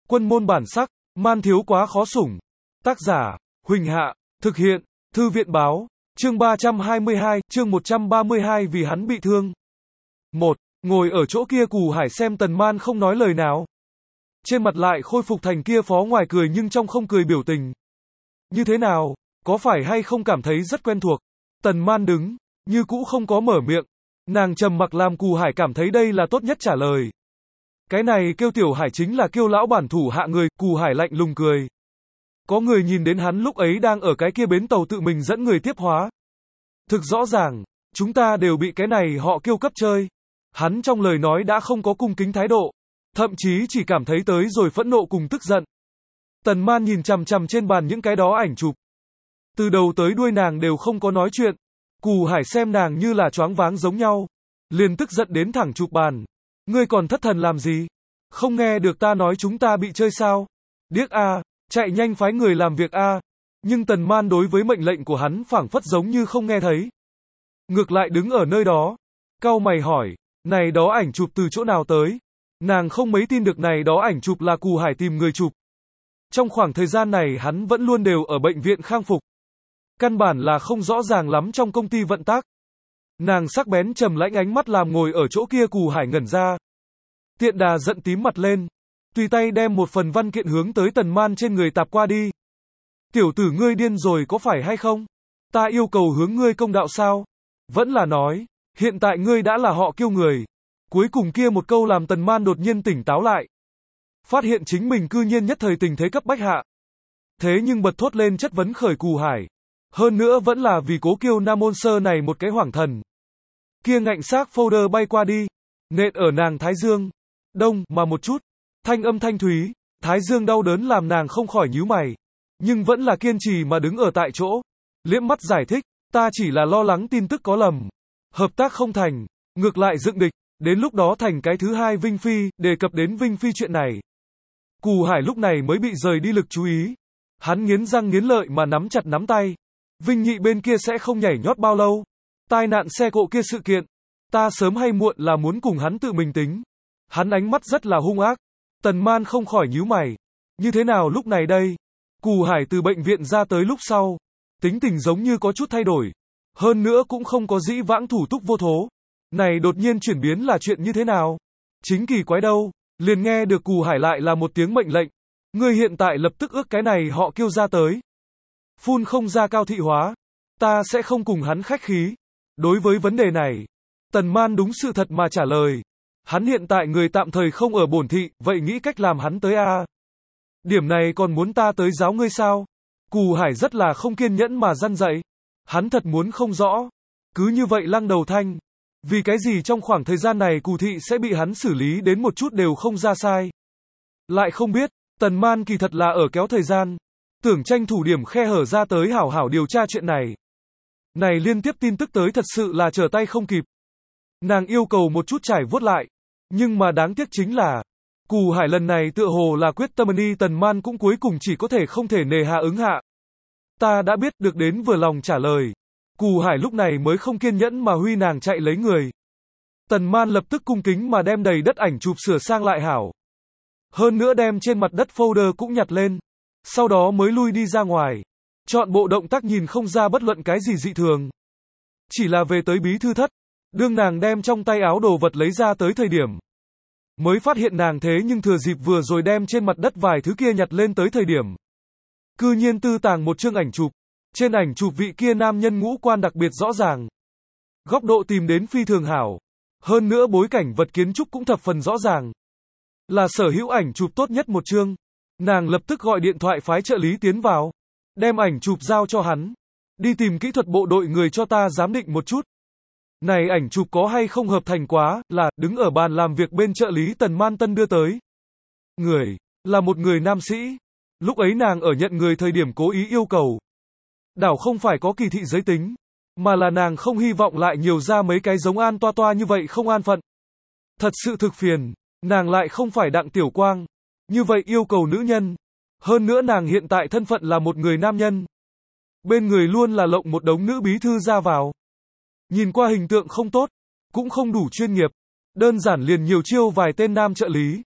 Quân môn bản sắc, man thiếu quá khó sủng. Tác giả, Huỳnh Hạ, thực hiện, Thư viện báo, chương 322, chương 132 vì hắn bị thương. 1. Ngồi ở chỗ kia Cù Hải xem Tần Man không nói lời nào. Trên mặt lại khôi phục thành kia phó ngoài cười nhưng trong không cười biểu tình. Như thế nào, có phải hay không cảm thấy rất quen thuộc? Tần Man đứng, như cũ không có mở miệng. Nàng trầm mặc làm Cù Hải cảm thấy đây là tốt nhất trả lời. Cái này kêu Tiểu Hải chính là kêu lão bản thủ hạ người, Cù Hải lạnh lùng cười. Có người nhìn đến hắn lúc ấy đang ở cái kia bến tàu tự mình dẫn người tiếp hóa. Thực rõ ràng, chúng ta đều bị cái này họ kêu cấp chơi. Hắn trong lời nói đã không có cung kính thái độ, thậm chí chỉ cảm thấy tới rồi phẫn nộ cùng tức giận. Tần Man nhìn chằm chằm trên bàn những cái đó ảnh chụp. Từ đầu tới đuôi nàng đều không có nói chuyện. Cù Hải xem nàng như là choáng váng giống nhau, liền tức giận đến thẳng chụp bàn. Ngươi còn thất thần làm gì? Không nghe được ta nói chúng ta bị chơi sao? Điếc a, chạy nhanh phái người làm việc a. Nhưng Tần Man đối với mệnh lệnh của hắn phảng phất giống như không nghe thấy. Ngược lại đứng ở nơi đó, cau mày hỏi, này đó ảnh chụp từ chỗ nào tới? Nàng không mấy tin được này đó ảnh chụp là Cù Hải tìm người chụp. Trong khoảng thời gian này hắn vẫn luôn đều ở bệnh viện khang phục. Căn bản là không rõ ràng lắm trong công ty vận tác. Nàng sắc bén trầm lãnh ánh mắt làm ngồi ở chỗ kia Cù Hải ngẩn ra. Tiện Đà giận tím mặt lên, tùy tay đem một phần văn kiện hướng tới Tần Man trên người tạp qua đi. Tiểu tử ngươi điên rồi có phải hay không? Ta yêu cầu hướng ngươi công đạo sao? Vẫn là nói, hiện tại ngươi đã là họ kêu người. Cuối cùng kia một câu làm Tần Man đột nhiên tỉnh táo lại. Phát hiện chính mình cư nhiên nhất thời tình thế cấp bách hạ. Thế nhưng bật thốt lên chất vấn khởi Cù Hải. Hơn nữa vẫn là vì cố kiêu Nam Môn Sơ này một cái hoảng thần. Kia ngạnh xác folder bay qua đi, nện ở nàng thái dương. Đông mà một chút, thanh âm thanh thúy, thái dương đau đớn làm nàng không khỏi nhíu mày. Nhưng vẫn là kiên trì mà đứng ở tại chỗ. Liễm mắt giải thích, ta chỉ là lo lắng tin tức có lầm. Hợp tác không thành, ngược lại dựng địch, đến lúc đó thành cái thứ hai Vinh Phi, đề cập đến Vinh Phi chuyện này. Cù Hải lúc này mới bị rời đi lực chú ý. Hắn nghiến răng nghiến lợi mà nắm chặt nắm tay. Vinh Nhị bên kia sẽ không nhảy nhót bao lâu. Tai nạn xe cộ kia sự kiện, ta sớm hay muộn là muốn cùng hắn tự mình tính. Hắn ánh mắt rất là hung ác. Tần Man không khỏi nhíu mày. Như thế nào lúc này đây? Cù Hải từ bệnh viện ra tới lúc sau, tính tình giống như có chút thay đổi. Hơn nữa cũng không có dĩ vãng thủ túc vô thố. Này đột nhiên chuyển biến là chuyện như thế nào? Chính kỳ quái đâu, liền nghe được Cù Hải lại là một tiếng mệnh lệnh. Ngươi hiện tại lập tức ước cái này họ kêu ra tới. Phun không ra Cao Thị Hóa. Ta sẽ không cùng hắn khách khí. Đối với vấn đề này, Tần Man đúng sự thật mà trả lời. Hắn hiện tại người tạm thời không ở bổn thị, vậy nghĩ cách làm hắn tới a. Điểm này còn muốn ta tới giáo ngươi sao? Cù Hải rất là không kiên nhẫn mà răn dạy. Hắn thật muốn không rõ. Cứ như vậy lăng đầu thanh. Vì cái gì trong khoảng thời gian này Cù thị sẽ bị hắn xử lý đến một chút đều không ra sai. Lại không biết, Tần Man kỳ thật là ở kéo thời gian. Tưởng tranh thủ điểm khe hở ra tới hảo hảo điều tra chuyện này. Này liên tiếp tin tức tới thật sự là trở tay không kịp. Nàng yêu cầu một chút trải vuốt lại. Nhưng mà đáng tiếc chính là, Cù Hải lần này tựa hồ là quyết tâm đi Tần Man cũng cuối cùng chỉ có thể không thể nề hà ứng hạ. Ta đã biết được đến vừa lòng trả lời. Cù Hải lúc này mới không kiên nhẫn mà huy nàng chạy lấy người. Tần Man lập tức cung kính mà đem đầy đất ảnh chụp sửa sang lại hảo. Hơn nữa đem trên mặt đất folder cũng nhặt lên. Sau đó mới lui đi ra ngoài. Chọn bộ động tác nhìn không ra bất luận cái gì dị thường. Chỉ là về tới bí thư thất. Đương nàng đem trong tay áo đồ vật lấy ra tới thời điểm. Mới phát hiện nàng thế nhưng thừa dịp vừa rồi đem trên mặt đất vài thứ kia nhặt lên tới thời điểm. Cư nhiên tư tàng một chương ảnh chụp. Trên ảnh chụp vị kia nam nhân ngũ quan đặc biệt rõ ràng. Góc độ tìm đến phi thường hảo. Hơn nữa bối cảnh vật kiến trúc cũng thập phần rõ ràng. Là sở hữu ảnh chụp tốt nhất một chương. Nàng lập tức gọi điện thoại phái trợ lý tiến vào. Đem ảnh chụp giao cho hắn. Đi tìm kỹ thuật bộ đội người cho ta giám định một chút. Này ảnh chụp có hay không hợp thành quá, là, đứng ở bàn làm việc bên trợ lý Tần Man Tân đưa tới. Người, là một người nam sĩ. Lúc ấy nàng ở nhận người thời điểm cố ý yêu cầu. Đảo không phải có kỳ thị giới tính. Mà là nàng không hy vọng lại nhiều ra mấy cái giống An Toa Toa như vậy không an phận. Thật sự thực phiền. Nàng lại không phải Đặng Tiểu Quang. Như vậy yêu cầu nữ nhân. Hơn nữa nàng hiện tại thân phận là một người nam nhân. Bên người luôn là lộng một đống nữ bí thư ra vào. Nhìn qua hình tượng không tốt. Cũng không đủ chuyên nghiệp. Đơn giản liền nhiều chiêu vài tên nam trợ lý.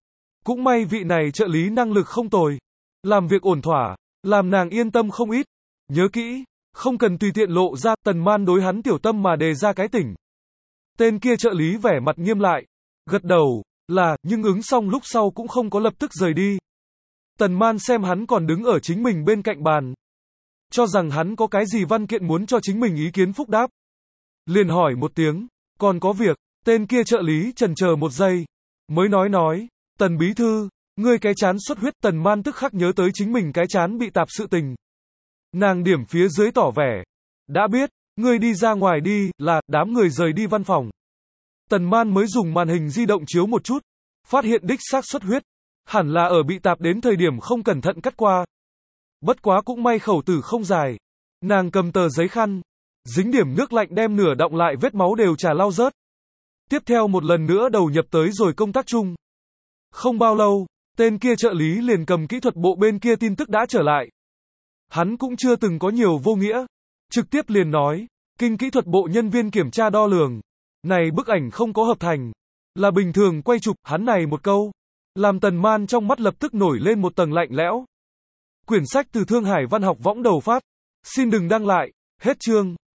Cũng may vị này trợ lý năng lực không tồi. Làm việc ổn thỏa, làm nàng yên tâm không ít. Nhớ kỹ, không cần tùy tiện lộ ra, Tần Man đối hắn tiểu tâm mà đề ra cái tỉnh. Tên kia trợ lý vẻ mặt nghiêm lại. Gật đầu, là, nhưng ứng xong lúc sau cũng không có lập tức rời đi. Tần Man xem hắn còn đứng ở chính mình bên cạnh bàn. Cho rằng hắn có cái gì văn kiện muốn cho chính mình ý kiến phúc đáp. Liền hỏi một tiếng, còn có việc, tên kia trợ lý chần chờ một giây. Mới nói, Tần bí thư, ngươi cái chán xuất huyết. Tần Man tức khắc nhớ tới chính mình cái chán bị tạp sự tình. Nàng điểm phía dưới tỏ vẻ. Đã biết, ngươi đi ra ngoài đi, là, đám người rời đi văn phòng. Tần Man mới dùng màn hình di động chiếu một chút. Phát hiện đích xác xuất huyết. Hẳn là ở bị tạp đến thời điểm không cẩn thận cắt qua. Bất quá cũng may khẩu tử không dài. Nàng cầm tờ giấy khăn. Dính điểm nước lạnh đem nửa đọng lại vết máu đều trà lau rớt. Tiếp theo một lần nữa đầu nhập tới rồi công tác chung. Không bao lâu, tên kia trợ lý liền cầm kỹ thuật bộ bên kia tin tức đã trở lại. Hắn cũng chưa từng có nhiều vô nghĩa. Trực tiếp liền nói, kinh kỹ thuật bộ nhân viên kiểm tra đo lường. Này bức ảnh không có hợp thành. Là bình thường quay chụp, hắn này một câu. Làm Tần Man trong mắt lập tức nổi lên một tầng lạnh lẽo. Quyển sách từ Thương Hải Văn học võng đầu phát. Xin đừng đăng lại. Hết chương.